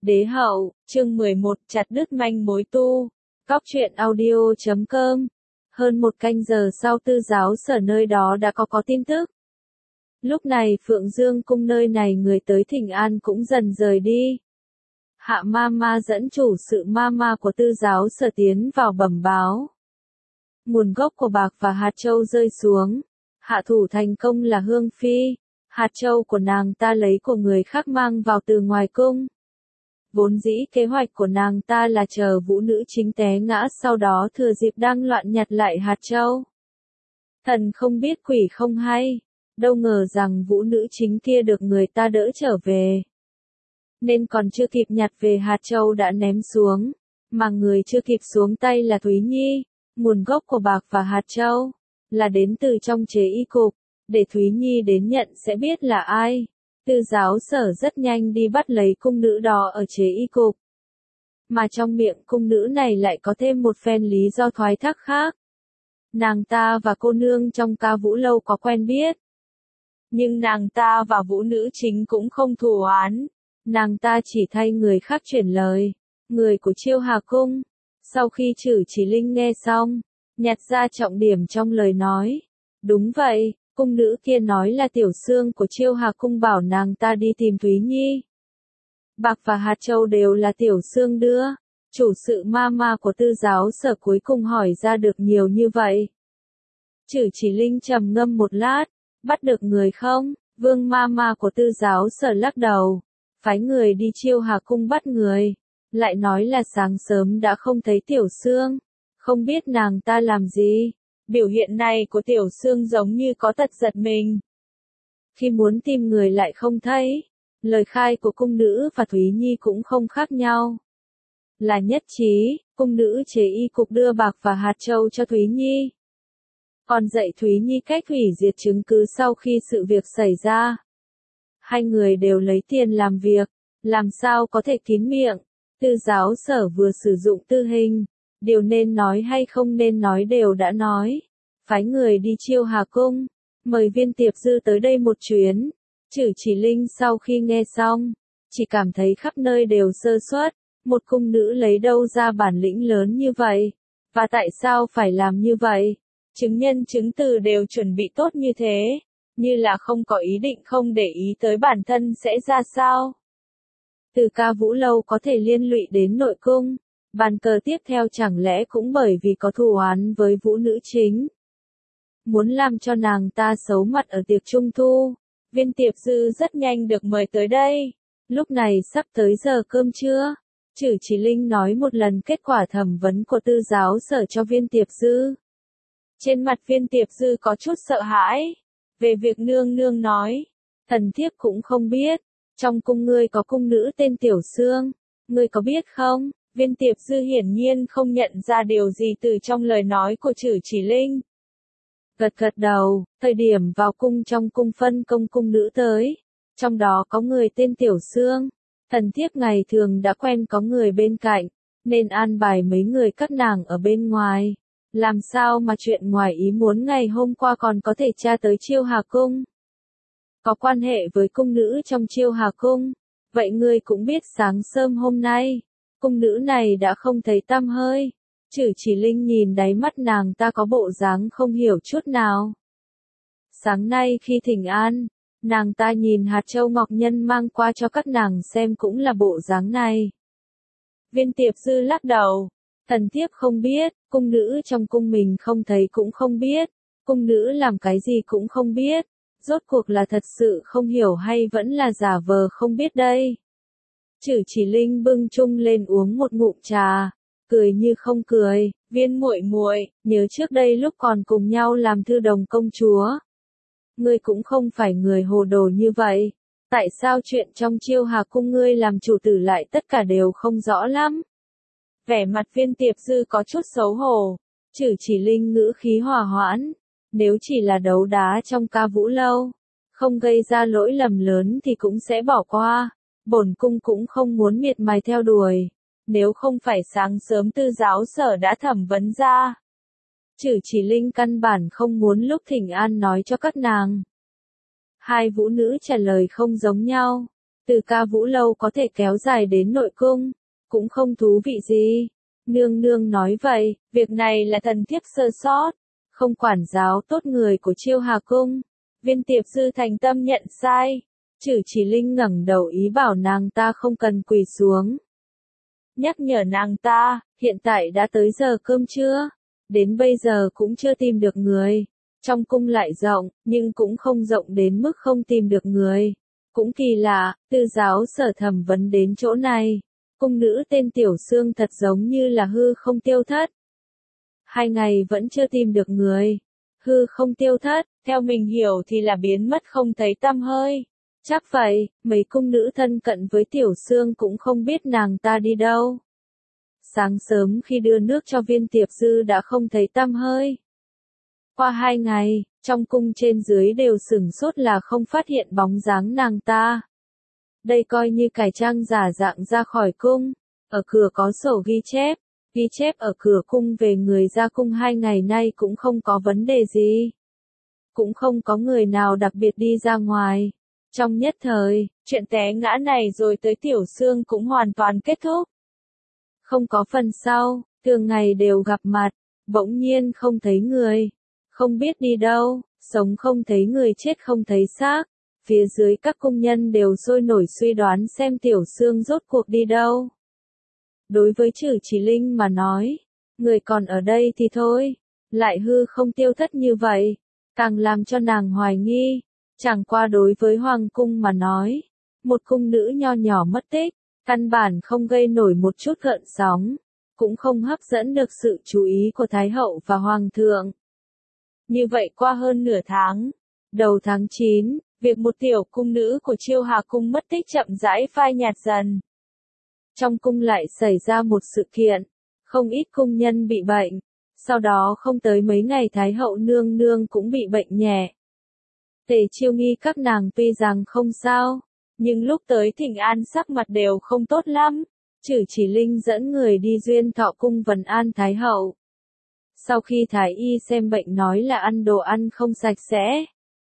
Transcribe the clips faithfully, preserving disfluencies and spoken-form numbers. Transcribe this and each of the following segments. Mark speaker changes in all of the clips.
Speaker 1: Đế hậu, chương mười một, chặt đứt manh mối tu. Cóc truyện audio chấm com. Hơn một canh giờ sau tư giáo sở nơi đó đã có có tin tức. Lúc này Phượng Dương cung nơi này người tới thỉnh an cũng dần rời đi. Hạ ma ma dẫn chủ sự ma ma của tư giáo sở tiến vào bẩm báo. Nguồn gốc của bạc và hạt châu rơi xuống. Hạ thủ thành công là Hương Phi. Hạt châu của nàng ta lấy của người khác mang vào từ ngoài cung. Vốn dĩ kế hoạch của nàng ta là chờ vũ nữ chính té ngã sau đó thừa dịp đang loạn nhặt lại hạt châu. Thần không biết quỷ không hay, đâu ngờ rằng vũ nữ chính kia được người ta đỡ trở về. Nên còn chưa kịp nhặt về hạt châu đã ném xuống, mà người chưa kịp xuống tay là Thúy Nhi. Nguồn gốc của bạc và hạt châu là đến từ trong chế y cục, để Thúy Nhi đến nhận sẽ biết là ai. Tư giáo sở rất nhanh đi bắt lấy cung nữ đó ở chế y cục. Mà trong miệng cung nữ này lại có thêm một phen lý do thoái thác khác. Nàng ta và cô nương trong ca vũ lâu có quen biết. Nhưng nàng ta và vũ nữ chính cũng không thù oán. Nàng ta chỉ thay người khác chuyển lời. Người của Chiêu Hà Cung. Sau khi Trử Chỉ Linh nghe xong, nhặt ra trọng điểm trong lời nói. Đúng vậy. Cung nữ kia nói là tiểu xương của Chiêu Hà Cung bảo nàng ta đi tìm Thúy Nhi. Bạc và hạt châu đều là tiểu xương đưa. Chủ sự ma ma của tư giáo sở cuối cùng hỏi ra được nhiều như vậy. Trử Chỉ Linh trầm ngâm một lát. Bắt được người không? Vương ma ma của tư giáo sở lắc đầu. Phái người đi Chiêu Hà Cung bắt người. Lại nói là sáng sớm đã không thấy tiểu xương. Không biết nàng ta làm gì. Biểu hiện này của tiểu xương giống như có tật giật mình. Khi muốn tìm người lại không thấy. Lời khai của cung nữ và Thúy Nhi cũng không khác nhau. Là nhất trí, cung nữ chế y cục đưa bạc và hạt châu cho Thúy Nhi. Còn dạy Thúy Nhi cách hủy diệt chứng cứ sau khi sự việc xảy ra. Hai người đều lấy tiền làm việc, làm sao có thể kín miệng. Tư giáo sở vừa sử dụng tư hình. Điều nên nói hay không nên nói đều đã nói. Phái người đi Chiêu Hà Cung. Mời Viên Tiệp Dư tới đây một chuyến. Trử Chỉ Linh sau khi nghe xong. Chỉ cảm thấy khắp nơi đều sơ suất. Một cung nữ lấy đâu ra bản lĩnh lớn như vậy. Và tại sao phải làm như vậy? Chứng nhân chứng từ đều chuẩn bị tốt như thế. Như là không có ý định không để ý tới bản thân sẽ ra sao. Từ ca vũ lâu có thể liên lụy đến nội cung. Bàn cờ tiếp theo chẳng lẽ cũng bởi vì có thù oán với vũ nữ chính. Muốn làm cho nàng ta xấu mặt ở tiệc trung thu. Viên Tiệp Dư rất nhanh được mời tới đây. Lúc này sắp tới giờ cơm trưa. Trử Chỉ Linh nói một lần kết quả thẩm vấn của tư giáo sở cho Viên Tiệp Dư. Trên mặt Viên Tiệp Dư có chút sợ hãi. Về việc nương nương nói. Thần thiếp cũng không biết. Trong cung ngươi có cung nữ tên Tiểu Xương. Ngươi có biết không? Viên Tiệp Dư hiển nhiên không nhận ra điều gì từ trong lời nói của Trử Chỉ Linh. Gật gật đầu, thời điểm vào cung trong cung phân công cung nữ tới. Trong đó có người tên Tiểu Xương. Thần thiếp ngày thường đã quen có người bên cạnh, nên an bài mấy người các nàng ở bên ngoài. Làm sao mà chuyện ngoài ý muốn ngày hôm qua còn có thể tra tới Chiêu Hà Cung. Có quan hệ với cung nữ trong Chiêu Hà Cung. Vậy ngươi cũng biết sáng sớm hôm nay. Cung nữ này đã không thấy tăm hơi. Trử Chỉ Linh nhìn đáy mắt nàng ta có bộ dáng không hiểu chút nào. Sáng nay khi thỉnh an, nàng ta nhìn hạt châu ngọc nhân mang qua cho các nàng xem cũng là bộ dáng này. Viên Tiệp Dư lắc đầu. Thần thiếp không biết, cung nữ trong cung mình không thấy cũng không biết. Cung nữ làm cái gì cũng không biết. Rốt cuộc là thật sự không hiểu hay vẫn là giả vờ không biết đây. Trử Chỉ Linh bưng chung lên uống một ngụm trà, cười như không cười. Viên muội muội, nhớ trước đây lúc còn cùng nhau làm thư đồng công chúa, ngươi cũng không phải người hồ đồ như vậy. Tại sao chuyện trong Chiêu Hà Cung ngươi làm chủ tử lại tất cả đều không rõ lắm? Vẻ mặt Viên Tiệp Dư có chút xấu hổ. Trử Chỉ Linh ngữ khí hòa hoãn. Nếu chỉ là đấu đá trong ca vũ lâu, không gây ra lỗi lầm lớn thì cũng sẽ bỏ qua. Bổn cung cũng không muốn miệt mài theo đuổi. Nếu không phải sáng sớm tư giáo sở đã thẩm vấn ra. Trử Chỉ Linh căn bản không muốn lúc thỉnh an nói cho các nàng. Hai vũ nữ trả lời không giống nhau. Từ ca vũ lâu có thể kéo dài đến nội cung, cũng không thú vị gì. Nương nương nói vậy, việc này là thần thiếp sơ sót, không quản giáo tốt người của Chiêu Hà Cung. Viên Tiệp Dư thành tâm nhận sai. Chử Chỉ Linh ngẩng đầu ý bảo nàng ta không cần quỳ xuống. Nhắc nhở nàng ta, hiện tại đã tới giờ cơm trưa, đến bây giờ cũng chưa tìm được người. Trong cung lại rộng, nhưng cũng không rộng đến mức không tìm được người. Cũng kỳ lạ, tư giáo Sở thẩm vấn đến chỗ này. Cung nữ tên Tiểu Sương thật giống như là hư không tiêu thất. Hai ngày vẫn chưa tìm được người. Hư không tiêu thất, theo mình hiểu thì là biến mất không thấy tăm hơi. Chắc vậy, mấy cung nữ thân cận với Tiểu Sương cũng không biết nàng ta đi đâu. Sáng sớm khi đưa nước cho Viên Tiệp Dư đã không thấy tăm hơi. Qua hai ngày, trong cung trên dưới đều sửng sốt là không phát hiện bóng dáng nàng ta. Đây coi như cải trang giả dạng ra khỏi cung. Ở cửa có sổ ghi chép, ghi chép ở cửa cung về người ra cung hai ngày nay cũng không có vấn đề gì. Cũng không có người nào đặc biệt đi ra ngoài. Trong nhất thời, chuyện té ngã này rồi tới Tiểu Sương cũng hoàn toàn kết thúc. Không có phần sau, thường ngày đều gặp mặt, bỗng nhiên không thấy người. Không biết đi đâu, sống không thấy người chết không thấy xác. Phía dưới các cung nhân đều sôi nổi suy đoán xem Tiểu Sương rốt cuộc đi đâu. Đối với Chử Chỉ Linh mà nói, người còn ở đây thì thôi, lại hư không tiêu thất như vậy, càng làm cho nàng hoài nghi. Chẳng qua đối với Hoàng cung mà nói, một cung nữ nho nhỏ mất tích, căn bản không gây nổi một chút gợn sóng, cũng không hấp dẫn được sự chú ý của Thái hậu và Hoàng thượng. Như vậy qua hơn nửa tháng, đầu tháng chín, việc một tiểu cung nữ của Chiêu Hà Cung mất tích chậm rãi phai nhạt dần. Trong cung lại xảy ra một sự kiện, không ít cung nhân bị bệnh, sau đó không tới mấy ngày Thái hậu nương nương cũng bị bệnh nhẹ. Tề Chiêu Nghi các nàng tuy rằng không sao, nhưng lúc tới thỉnh an sắc mặt đều không tốt lắm. Chử Chỉ Linh dẫn người đi Duyên Thọ cung vấn an Thái hậu. Sau khi Thái y xem bệnh nói là ăn đồ ăn không sạch sẽ,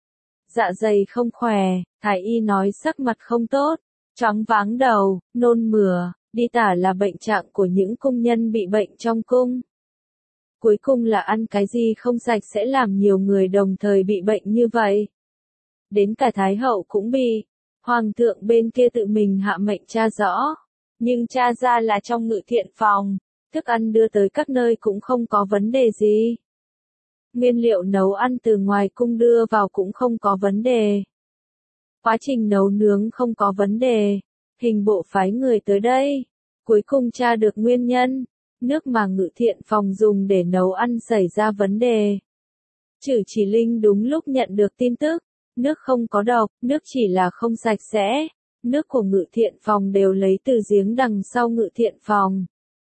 Speaker 1: dạ dày không khỏe, Thái y nói sắc mặt không tốt, choáng váng đầu, nôn mửa, đi tả là bệnh trạng của những cung nhân bị bệnh trong cung. Cuối cùng là ăn cái gì không sạch sẽ làm nhiều người đồng thời bị bệnh như vậy. Đến cả Thái hậu cũng bị. Hoàng thượng bên kia tự mình hạ mệnh tra rõ. Nhưng tra ra là trong ngự thiện phòng, thức ăn đưa tới các nơi cũng không có vấn đề gì. Nguyên liệu nấu ăn từ ngoài cung đưa vào cũng không có vấn đề. Quá trình nấu nướng không có vấn đề. Hình bộ phái người tới đây. Cuối cùng tra được nguyên nhân. Nước mà ngự thiện phòng dùng để nấu ăn xảy ra vấn đề. Chử Chỉ Linh đúng lúc nhận được tin tức. Nước không có độc, nước chỉ là không sạch sẽ. Nước của ngự thiện phòng đều lấy từ giếng đằng sau ngự thiện phòng.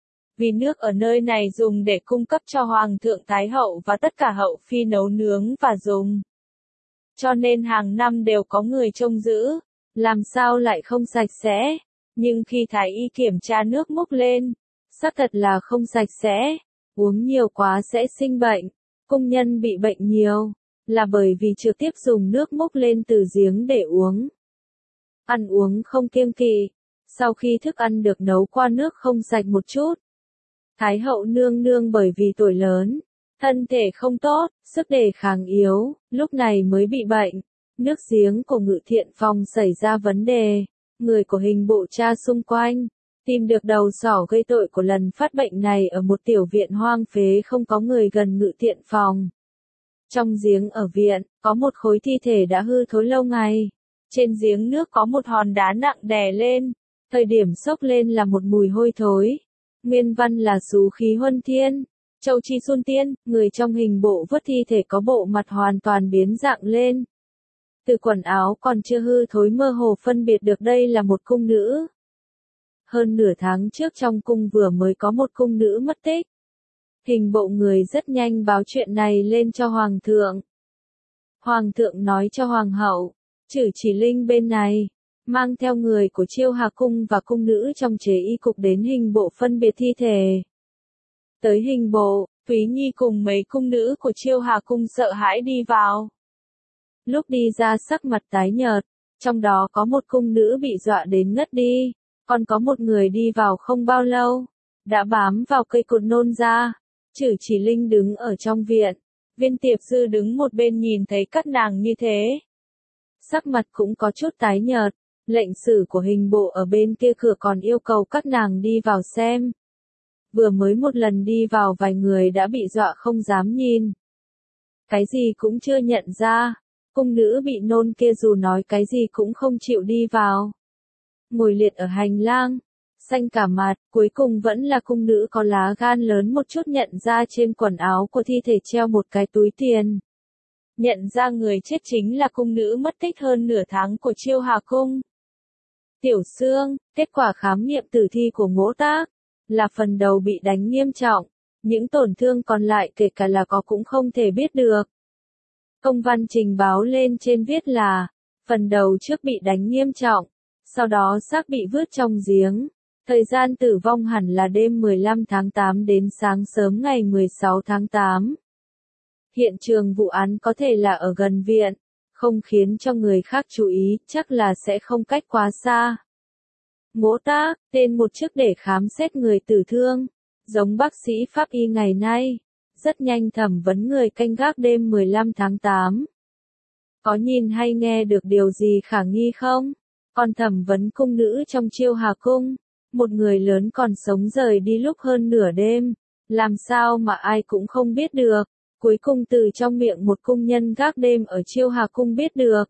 Speaker 1: Vì nước ở nơi này dùng để cung cấp cho Hoàng thượng Thái hậu và tất cả hậu phi nấu nướng và dùng. Cho nên hàng năm đều có người trông giữ, làm sao lại không sạch sẽ. Nhưng khi Thái y kiểm tra nước múc lên, xác thật là không sạch sẽ, uống nhiều quá sẽ sinh bệnh. Cung nhân bị bệnh nhiều, là bởi vì trực tiếp dùng nước múc lên từ giếng để uống. Ăn uống không kiêng kỵ, sau khi thức ăn được nấu qua nước không sạch một chút. Thái hậu nương nương bởi vì tuổi lớn, thân thể không tốt, sức đề kháng yếu, lúc này mới bị bệnh. Nước giếng của ngự thiện phòng xảy ra vấn đề, người của hình bộ tra xung quanh, tìm được đầu sỏ gây tội của lần phát bệnh này ở một tiểu viện hoang phế không có người gần ngự thiện phòng. Trong giếng ở viện, có một khối thi thể đã hư thối lâu ngày. Trên giếng nước có một hòn đá nặng đè lên, thời điểm xốc lên là một mùi hôi thối. Nguyên văn là xú khí huân thiên, châu chi xuân tiên, người trong hình bộ vớt thi thể có bộ mặt hoàn toàn biến dạng lên. Từ quần áo còn chưa hư thối mơ hồ phân biệt được đây là một cung nữ. Hơn nửa tháng trước trong cung vừa mới có một cung nữ mất tích. Hình bộ người rất nhanh báo chuyện này lên cho Hoàng thượng. Hoàng thượng nói cho Hoàng hậu, Chử Chỉ Linh bên này, mang theo người của Chiêu Hà Cung và cung nữ trong chế y cục đến hình bộ phân biệt thi thể. Tới hình bộ, Thúy Nhi cùng mấy cung nữ của Chiêu Hà Cung sợ hãi đi vào. Lúc đi ra sắc mặt tái nhợt, Trong đó có một cung nữ bị dọa đến ngất đi, còn có một người đi vào không bao lâu, đã bám vào cây cột nôn ra. Chử Chỉ Linh đứng ở trong viện, Viên Tiệp Dư đứng một bên nhìn thấy các nàng như thế. Sắc mặt cũng có chút tái nhợt, lệnh sử của hình bộ ở bên kia cửa còn yêu cầu các nàng đi vào xem. Vừa mới một lần đi vào vài người đã bị dọa không dám nhìn. Cái gì cũng chưa nhận ra, cung nữ bị nôn kia dù nói cái gì cũng không chịu đi vào. Ngồi liệt ở hành lang, xanh cả mặt, cuối cùng vẫn là cung nữ có lá gan lớn một chút nhận ra trên quần áo của thi thể treo một cái túi tiền. Nhận ra người chết chính là cung nữ mất tích hơn nửa tháng của Chiêu Hà Cung. Tiểu Sương, kết quả khám nghiệm tử thi của Ngỗ Tác, là phần đầu bị đánh nghiêm trọng, những tổn thương còn lại kể cả là có cũng không thể biết được. Công văn trình báo lên trên viết là, phần đầu trước bị đánh nghiêm trọng, sau đó xác bị vứt trong giếng. Thời gian tử vong hẳn là đêm mười lăm tháng tám đến sáng sớm ngày mười sáu tháng tám. Hiện trường vụ án có thể là ở gần viện, không khiến cho người khác chú ý, chắc là sẽ không cách quá xa. Ngỗ Tác, tên một chức để khám xét người tử thương, giống bác sĩ pháp y ngày nay, rất nhanh thẩm vấn người canh gác đêm mười lăm tháng tám. Có nhìn hay nghe được điều gì khả nghi không? Còn thẩm vấn cung nữ trong Chiêu Hà Cung, một người lớn còn sống rời đi lúc hơn nửa đêm, làm sao mà ai cũng không biết được, cuối cùng từ trong miệng một cung nhân gác đêm ở Chiêu Hà Cung biết được.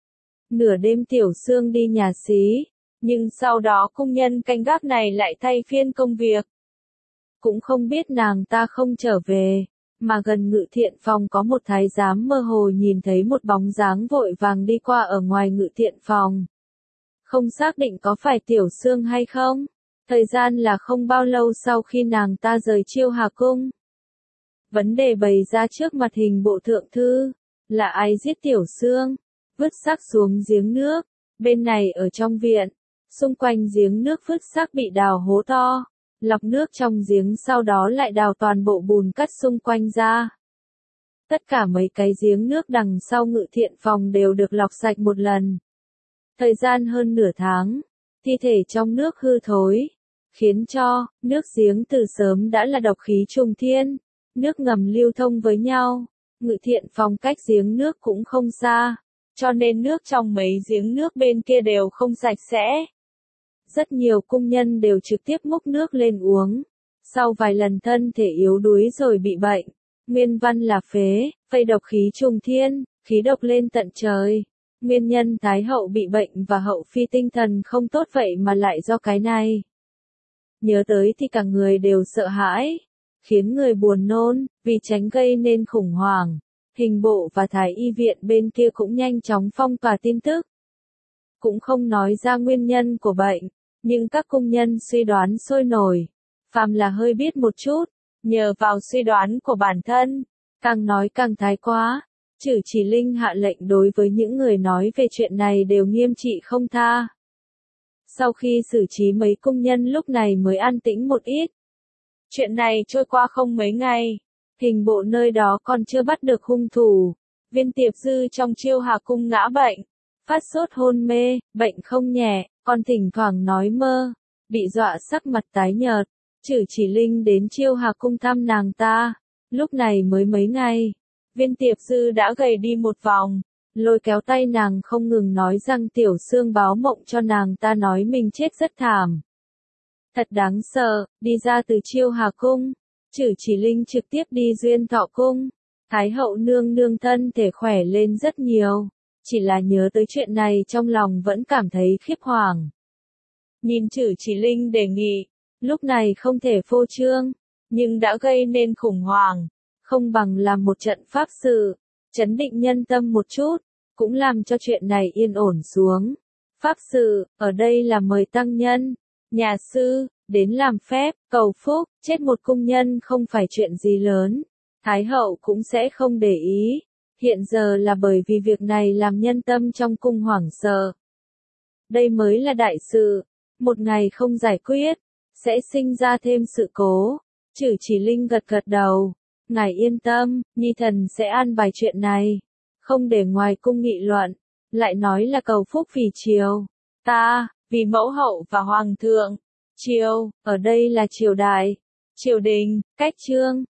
Speaker 1: Nửa đêm Tiểu Sương đi nhà xí, nhưng sau đó cung nhân canh gác này lại thay phiên công việc. Cũng không biết nàng ta không trở về, mà gần ngự thiện phòng có một thái giám mơ hồ nhìn thấy một bóng dáng vội vàng đi qua ở ngoài ngự thiện phòng. Không xác định có phải Tiểu Sương hay không, thời gian là không bao lâu sau khi nàng ta rời Chiêu Hà Cung. Vấn đề bày ra trước mặt hình bộ thượng thư, là ai giết Tiểu Sương, vứt xác xuống giếng nước, bên này ở trong viện, xung quanh giếng nước vứt xác bị đào hố to, lọc nước trong giếng sau đó lại đào toàn bộ bùn cát xung quanh ra. Tất cả mấy cái giếng nước đằng sau ngự thiện phòng đều được lọc sạch một lần. Thời gian hơn nửa tháng, thi thể trong nước hư thối, khiến cho nước giếng từ sớm đã là độc khí trùng thiên, nước ngầm lưu thông với nhau, ngự thiện phòng cách giếng nước cũng không xa, cho nên nước trong mấy giếng nước bên kia đều không sạch sẽ. Rất nhiều cung nhân đều trực tiếp múc nước lên uống, sau vài lần thân thể yếu đuối rồi bị bệnh, nguyên văn là phế, phây độc khí trùng thiên, khí độc lên tận trời. Nguyên nhân Thái hậu bị bệnh và hậu phi tinh thần không tốt vậy mà lại do cái này. Nhớ tới thì cả người đều sợ hãi, khiến người buồn nôn, vì tránh gây nên khủng hoảng. Hình bộ và thái y viện bên kia cũng nhanh chóng phong tỏa tin tức. Cũng không nói ra nguyên nhân của bệnh, nhưng các cung nhân suy đoán sôi nổi. Phàm là hơi biết một chút, nhờ vào suy đoán của bản thân, càng nói càng thái quá. Chử Chỉ Linh hạ lệnh đối với những người nói về chuyện này đều nghiêm trị không tha. Sau khi xử trí mấy cung nhân lúc này mới an tĩnh một ít. Chuyện này trôi qua không mấy ngày, hình bộ nơi đó còn chưa bắt được hung thủ. Viên Tiệp Dư trong Chiêu Hà Cung ngã bệnh, phát sốt hôn mê, bệnh không nhẹ, còn thỉnh thoảng nói mơ, bị dọa sắc mặt tái nhợt. Chử Chỉ Linh đến Chiêu Hà Cung thăm nàng ta, lúc này mới mấy ngày. Viên Tiệp Dư đã gầy đi một vòng, lôi kéo tay nàng không ngừng nói rằng Tiểu Sương báo mộng cho nàng ta nói mình chết rất thảm. Thật đáng sợ, đi ra từ Chiêu Hà Cung, Chử Chỉ Linh trực tiếp đi Duyên Thọ Cung. Thái hậu nương nương thân thể khỏe lên rất nhiều, chỉ là nhớ tới chuyện này trong lòng vẫn cảm thấy khiếp hoàng. Nhìn Chử Chỉ Linh đề nghị, lúc này không thể phô trương, nhưng đã gây nên khủng hoảng. Không bằng làm một trận pháp sự, chấn định nhân tâm một chút, cũng làm cho chuyện này yên ổn xuống. Pháp sự, ở đây là mời tăng nhân, nhà sư, đến làm phép, cầu phúc, chết một cung nhân không phải chuyện gì lớn. Thái hậu cũng sẽ không để ý, hiện giờ là bởi vì việc này làm nhân tâm trong cung hoảng sợ. Đây mới là đại sự, một ngày không giải quyết, sẽ sinh ra thêm sự cố. Chử Chỉ Linh gật gật đầu. Ngài yên tâm, nhi thần sẽ an bài chuyện này, không để ngoài cung nghị luận. lại nói là cầu phúc vì triều. Ta, vì mẫu hậu và hoàng thượng. Triều, ở đây là triều đại, triều đình, cách chương.